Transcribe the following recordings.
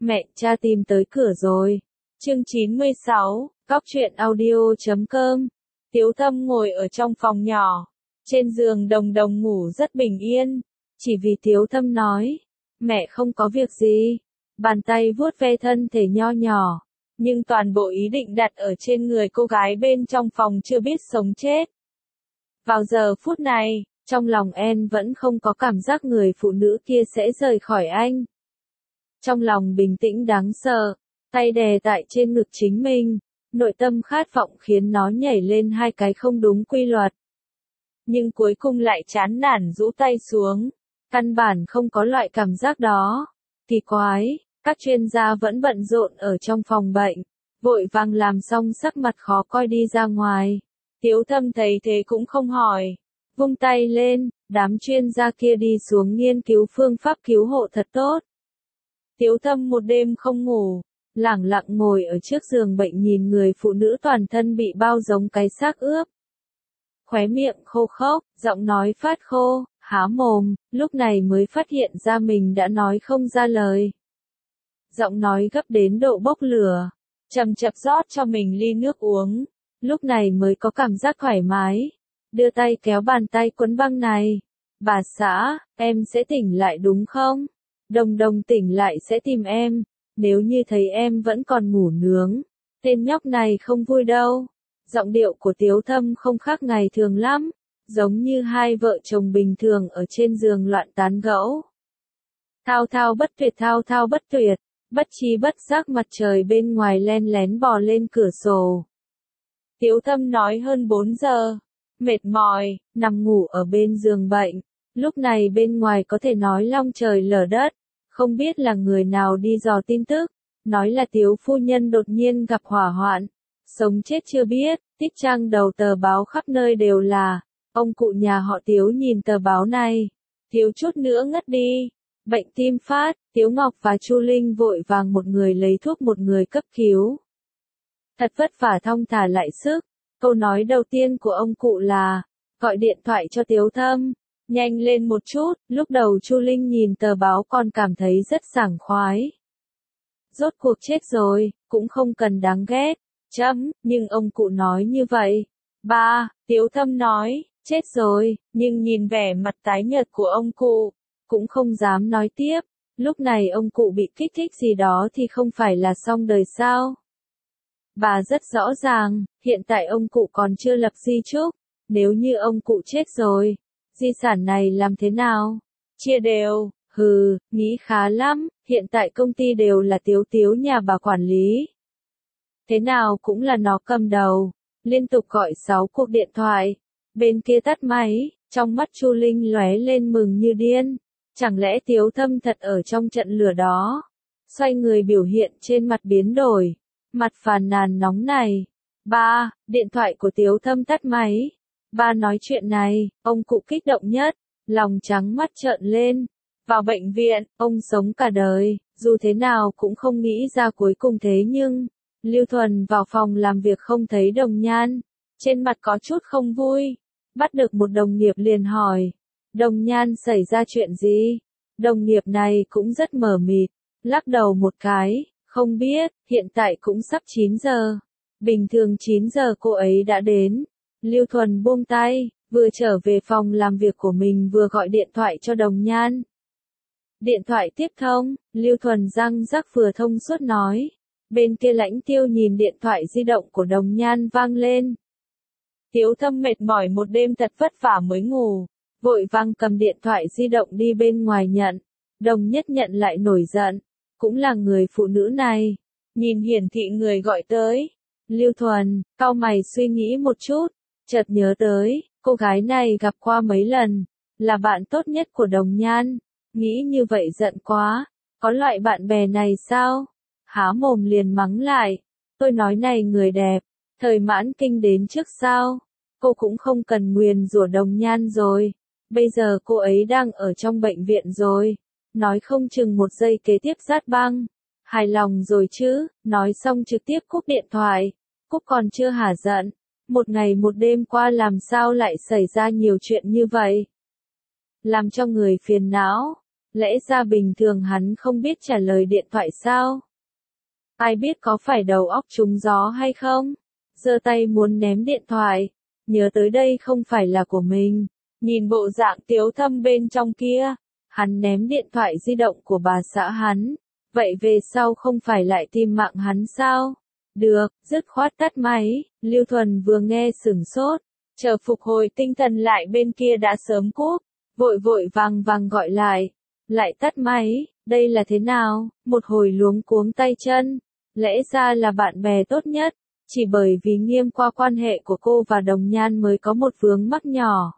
Mẹ, cha tìm tới cửa rồi. Chương 96, Cóc truyện audio.com. Tiếu Thâm ngồi ở trong phòng nhỏ, trên giường đồng đồng ngủ rất bình yên, chỉ vì Tiếu Thâm nói, mẹ không có việc gì. Bàn tay vuốt ve thân thể nho nhỏ, nhưng toàn bộ ý định đặt ở trên người cô gái bên trong phòng chưa biết sống chết. Vào giờ phút này, trong lòng En vẫn không có cảm giác người phụ nữ kia sẽ rời khỏi anh. Trong lòng bình tĩnh đáng sợ, tay đè tại trên ngực chính mình, nội tâm khát vọng khiến nó nhảy lên hai cái không đúng quy luật. Nhưng cuối cùng lại chán nản rũ tay xuống, căn bản không có loại cảm giác đó. Kỳ quái, các chuyên gia vẫn bận rộn ở trong phòng bệnh, vội vàng làm xong sắc mặt khó coi đi ra ngoài. Tiếu Thâm thấy thế cũng không hỏi, vung tay lên, đám chuyên gia kia đi xuống nghiên cứu phương pháp cứu hộ thật tốt. Tiếu Thâm một đêm không ngủ, lẳng lặng ngồi ở trước giường bệnh nhìn người phụ nữ toàn thân bị bao giống cái xác ướp. Khóe miệng khô khốc, giọng nói phát khô, há mồm, lúc này mới phát hiện ra mình đã nói không ra lời. Giọng nói gấp đến độ bốc lửa, chậm chậm rót cho mình ly nước uống, lúc này mới có cảm giác thoải mái. Đưa tay kéo bàn tay quấn băng này. Bà xã, em sẽ tỉnh lại đúng không? Đồng đồng tỉnh lại sẽ tìm em, nếu như thấy em vẫn còn ngủ nướng, tên nhóc này không vui đâu. Giọng điệu của Tiếu Thâm không khác ngày thường lắm, giống như hai vợ chồng bình thường ở trên giường loạn tán gẫu. Thao thao bất tuyệt, bất chi bất giác mặt trời bên ngoài len lén bò lên cửa sổ. Tiếu Thâm nói hơn 4 giờ, mệt mỏi, nằm ngủ ở bên giường bệnh. Lúc này bên ngoài có thể nói long trời lở đất, không biết là người nào đi dò tin tức, nói là Tiếu phu nhân đột nhiên gặp hỏa hoạn, sống chết chưa biết, tích trang đầu tờ báo khắp nơi đều là. Ông cụ nhà họ Tiếu nhìn tờ báo này, thiếu chút nữa ngất đi, bệnh tim phát. Tiếu Ngọc và Chu Linh vội vàng một người lấy thuốc một người cấp cứu. Thật vất vả thong thả lại sức, câu nói đầu tiên của ông cụ là, gọi điện thoại cho Tiếu Thâm, nhanh lên một chút. Lúc đầu Chu Linh nhìn tờ báo còn cảm thấy rất sảng khoái. Rốt cuộc chết rồi, cũng không cần đáng ghét, nhưng ông cụ nói như vậy. Ba, Tiếu Thâm nói, chết rồi, nhưng nhìn vẻ mặt tái nhợt của ông cụ, cũng không dám nói tiếp. Lúc này ông cụ bị kích thích gì đó thì không phải là xong đời sao? Bà rất rõ ràng, hiện tại ông cụ còn chưa lập di chúc, nếu như ông cụ chết rồi, di sản này làm thế nào? Chia đều, nghĩ khá lắm, hiện tại công ty đều là Tiếu Tiếu nhà bà quản lý. Thế nào cũng là nó cầm đầu, liên tục gọi 6 cuộc điện thoại, bên kia tắt máy, trong mắt Chu Linh lóe lên mừng như điên. Chẳng lẽ Tiếu Thâm thật ở trong trận lửa đó? Xoay người biểu hiện trên mặt biến đổi, mặt phàn nàn nóng này. Ba, điện thoại của Tiếu Thâm tắt máy. Ba nói chuyện này, ông cụ kích động nhất, lòng trắng mắt trợn lên. Vào bệnh viện, ông sống cả đời, dù thế nào cũng không nghĩ ra cuối cùng thế nhưng, Lưu Thuần vào phòng làm việc không thấy Đồng Nhan, trên mặt có chút không vui, bắt được một đồng nghiệp liền hỏi. Đồng Nhan xảy ra chuyện gì? Đồng nghiệp này cũng rất mờ mịt, lắc đầu một cái, không biết, hiện tại cũng sắp 9 giờ. Bình thường 9 giờ cô ấy đã đến. Lưu Thuần buông tay, vừa trở về phòng làm việc của mình vừa gọi điện thoại cho Đồng Nhan. Điện thoại tiếp thông, Lưu Thuần răng rắc vừa thông suốt nói. Bên kia Lãnh Tiêu nhìn điện thoại di động của Đồng Nhan vang lên. Tiếu Thâm mệt mỏi một đêm thật vất vả mới ngủ, vội vàng cầm điện thoại di động đi bên ngoài nhận. Đồng Nhất nhận lại nổi giận, cũng là người phụ nữ này. Nhìn hiển thị người gọi tới. Lưu Thuần, cau mày suy nghĩ một chút, chợt nhớ tới, cô gái này gặp qua mấy lần, là bạn tốt nhất của Đồng Nhan. Nghĩ như vậy giận quá, có loại bạn bè này sao? Há mồm liền mắng lại, tôi nói này người đẹp, thời mãn kinh đến trước sao? Cô cũng không cần nguyền rủa Đồng Nhan rồi, bây giờ cô ấy đang ở trong bệnh viện rồi, nói không chừng một giây kế tiếp rát băng. Hài lòng rồi chứ, nói xong trực tiếp cúp điện thoại, cúp còn chưa hả giận, một ngày một đêm qua làm sao lại xảy ra nhiều chuyện như vậy? Làm cho người phiền não, Lẽ ra bình thường hắn không biết trả lời điện thoại sao? Ai biết có phải đầu óc trúng gió hay không? Giơ tay muốn ném điện thoại, nhớ tới đây không phải là của mình. Nhìn bộ dạng Tiếu Thâm bên trong kia, hắn ném điện thoại di động của bà xã hắn. Vậy về sau không phải lại tìm mạng hắn sao? Được, dứt khoát tắt máy. Lưu Thuần vừa nghe sửng sốt, chờ phục hồi tinh thần lại bên kia đã sớm cúp, vội vội vàng vàng gọi lại tắt máy, đây là thế nào? Một hồi luống cuống tay chân, lẽ ra là bạn bè tốt nhất, chỉ bởi vì Nghiêm qua quan hệ của cô và Đồng Nhan mới có một vướng mắc nhỏ.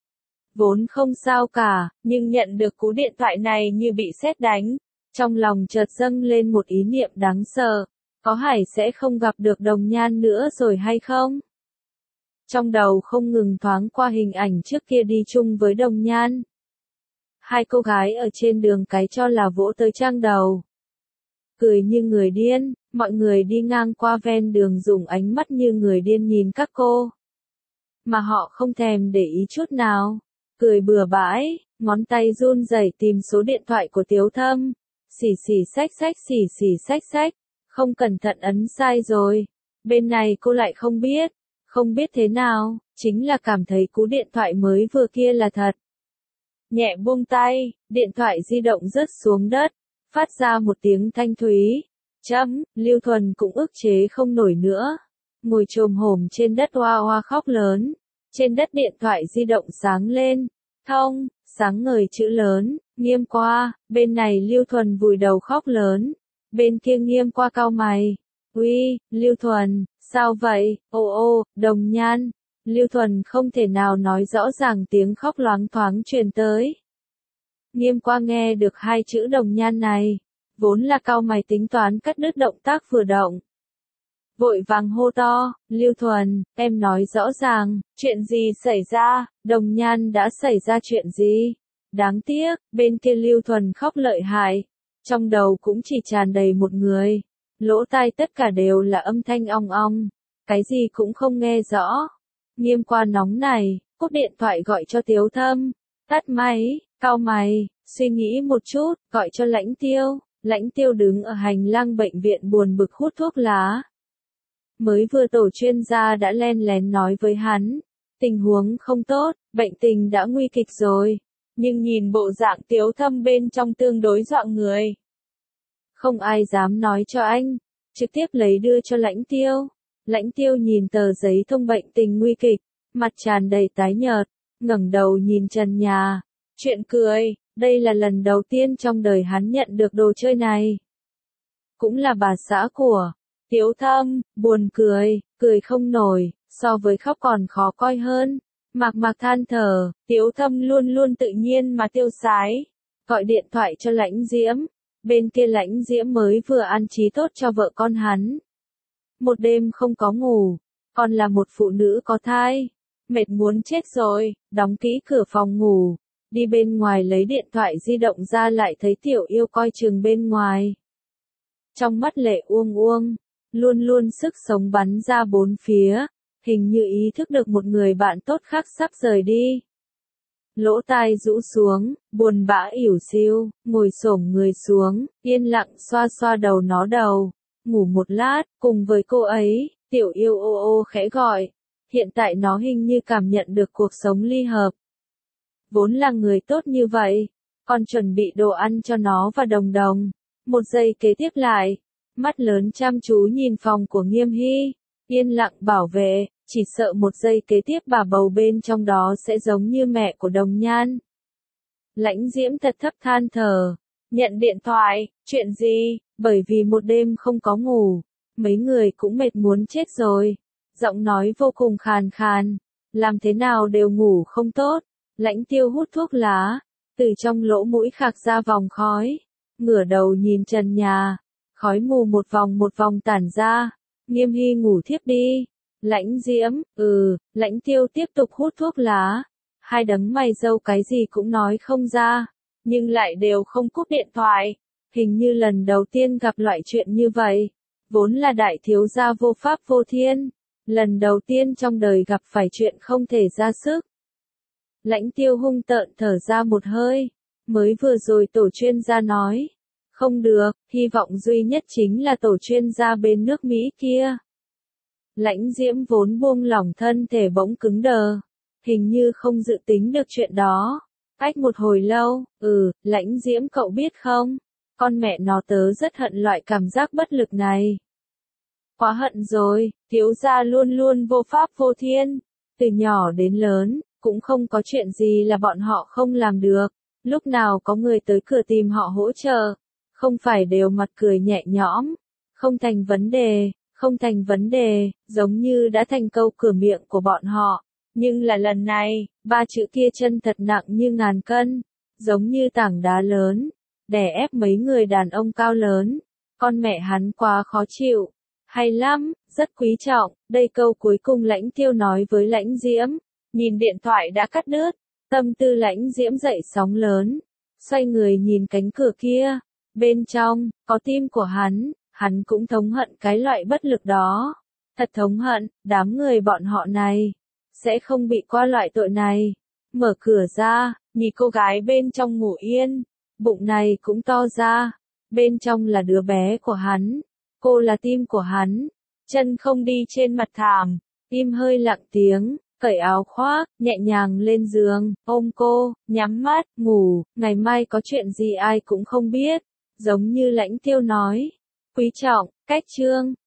Vốn không sao cả, nhưng nhận được cú điện thoại này như bị sét đánh, trong lòng chợt dâng lên một ý niệm đáng sợ, có Hải sẽ không gặp được Đồng Nhan nữa rồi hay không? Trong đầu không ngừng thoáng qua hình ảnh trước kia đi chung với Đồng Nhan. Hai cô gái ở trên đường cái cho là vỗ tới trang đầu. Cười như người điên, mọi người đi ngang qua ven đường dùng ánh mắt như người điên nhìn các cô. Mà họ không thèm để ý chút nào, cười bừa bãi, ngón tay run rẩy tìm số điện thoại của Tiếu Thâm. Xì xì xách xách, không cẩn thận ấn sai rồi. Bên này cô lại không biết thế nào, chính là cảm thấy cú điện thoại mới vừa kia là thật. Nhẹ buông tay, điện thoại di động rớt xuống đất, phát ra một tiếng thanh thúy. Lưu Thuần cũng ức chế không nổi nữa. Ngồi chồm hổm trên đất oa oa khóc lớn. Trên đất điện thoại di động sáng lên. Thông, sáng ngời chữ lớn, Nghiêm qua, bên này Lưu Thuần vùi đầu khóc lớn. Bên kia Nghiêm qua cau mày. Uy, Lưu Thuần, sao vậy? Ô, Đồng Nhan. Lưu Thuần không thể nào nói rõ ràng tiếng khóc loáng thoáng truyền tới. Nghiêm qua nghe được hai chữ Đồng Nhan này, vốn là cau mày tính toán cắt đứt động tác vừa động. Vội vàng hô to, Lưu Thuần, em nói rõ ràng, chuyện gì xảy ra, Đồng Nhan đã xảy ra chuyện gì? Đáng tiếc, bên kia Lưu Thuần khóc lợi hại, trong đầu cũng chỉ tràn đầy một người, lỗ tai tất cả đều là âm thanh ong ong, cái gì cũng không nghe rõ. Nghiêm qua nóng này, cúp điện thoại gọi cho Tiếu Thâm, tắt máy, cau mày, suy nghĩ một chút, gọi cho Lãnh Tiêu. Lãnh Tiêu đứng ở hành lang bệnh viện buồn bực hút thuốc lá. Mới vừa tổ chuyên gia đã len lén nói với hắn, tình huống không tốt, bệnh tình đã nguy kịch rồi, nhưng nhìn bộ dạng Tiếu Thâm bên trong tương đối dọa người. Không ai dám nói cho anh, trực tiếp lấy đưa cho Lãnh Tiêu. Lãnh Tiêu nhìn tờ giấy thông bệnh tình nguy kịch, mặt tràn đầy tái nhợt, ngẩng đầu nhìn trần nhà. Chuyện cười, đây là lần đầu tiên trong đời hắn nhận được đồ chơi này. Cũng là bà xã của Tiếu Thâm, buồn cười không nổi, so với khóc còn khó coi hơn. Mạc Mạc than thở, Tiếu Thâm luôn luôn tự nhiên mà tiêu sái. Gọi điện thoại cho Lãnh Diễm, bên kia Lãnh Diễm mới vừa an trí tốt cho vợ con hắn. Một đêm không có ngủ, còn là một phụ nữ có thai, mệt muốn chết rồi, đóng kỹ cửa phòng ngủ, đi bên ngoài lấy điện thoại di động ra lại thấy Tiểu Yêu coi chừng bên ngoài. Trong mắt lệ uông uông, luôn luôn sức sống bắn ra bốn phía, hình như ý thức được một người bạn tốt khác sắp rời đi. Lỗ tai rũ xuống, buồn bã ỉu xìu, ngồi xổm người xuống, yên lặng xoa xoa đầu nó đầu. Ngủ một lát, cùng với cô ấy, Tiểu Yêu ô ô khẽ gọi. Hiện tại nó hình như cảm nhận được cuộc sống ly hợp. Vốn là người tốt như vậy, còn chuẩn bị đồ ăn cho nó và Đồng Đồng. Một giây kế tiếp lại, mắt lớn chăm chú nhìn phòng của Nghiêm Hy, yên lặng bảo vệ, chỉ sợ một giây kế tiếp bà bầu bên trong đó sẽ giống như mẹ của Đồng Nhan. Lãnh Diễm thật thấp than thở, nhận điện thoại, chuyện gì, bởi vì một đêm không có ngủ, mấy người cũng mệt muốn chết rồi, giọng nói vô cùng khàn khàn, làm thế nào đều ngủ không tốt. Lãnh Tiêu hút thuốc lá, từ trong lỗ mũi khạc ra vòng khói, ngửa đầu nhìn trần nhà, khói mù một vòng tản ra. Nghiêm Hy ngủ thiếp đi. Lãnh Diễm, Lãnh Tiêu tiếp tục hút thuốc lá, hai đấng mày râu cái gì cũng nói không ra, nhưng lại đều không cúp điện thoại, hình như lần đầu tiên gặp loại chuyện như vậy, vốn là đại thiếu gia vô pháp vô thiên, lần đầu tiên trong đời gặp phải chuyện không thể ra sức. Lãnh Tiêu hung tợn thở ra một hơi, Mới vừa rồi tổ chuyên gia nói. Không được, hy vọng duy nhất chính là tổ chuyên gia bên nước Mỹ kia. Lãnh Diễm vốn buông lỏng thân thể bỗng cứng đờ. Hình như không dự tính được chuyện đó. Cách một hồi lâu, Lãnh Diễm cậu biết không? Con mẹ nó tớ rất hận loại cảm giác bất lực này. Quá hận rồi, thiếu gia luôn luôn vô pháp vô thiên. Từ nhỏ đến lớn, cũng không có chuyện gì là bọn họ không làm được. Lúc nào có người tới cửa tìm họ hỗ trợ, không phải đều mặt cười nhẹ nhõm. Không thành vấn đề, không thành vấn đề, giống như đã thành câu cửa miệng của bọn họ. Nhưng là lần này, ba chữ kia chân thật nặng như ngàn cân, giống như tảng đá lớn, đè ép mấy người đàn ông cao lớn. Con mẹ hắn quá khó chịu. Hay lắm, rất quý trọng, đây câu cuối cùng Lãnh Tiêu nói với Lãnh Diễm. Nhìn điện thoại đã cắt đứt, tâm tư Lãnh Diễm dậy sóng lớn. Xoay người nhìn cánh cửa kia, bên trong, có tim của hắn cũng thống hận cái loại bất lực đó. Thật thống hận, đám người bọn họ này, sẽ không bị qua loại tội này. Mở cửa ra, nhìn cô gái bên trong ngủ yên, bụng này cũng to ra, bên trong là đứa bé của hắn. Cô là tim của hắn, chân không đi trên mặt thảm, tim hơi lặng tiếng, cởi áo khoác, nhẹ nhàng lên giường, ôm cô, nhắm mắt, ngủ, ngày mai có chuyện gì ai cũng không biết, giống như Lãnh Tiêu nói. Quý trọng, cách chương.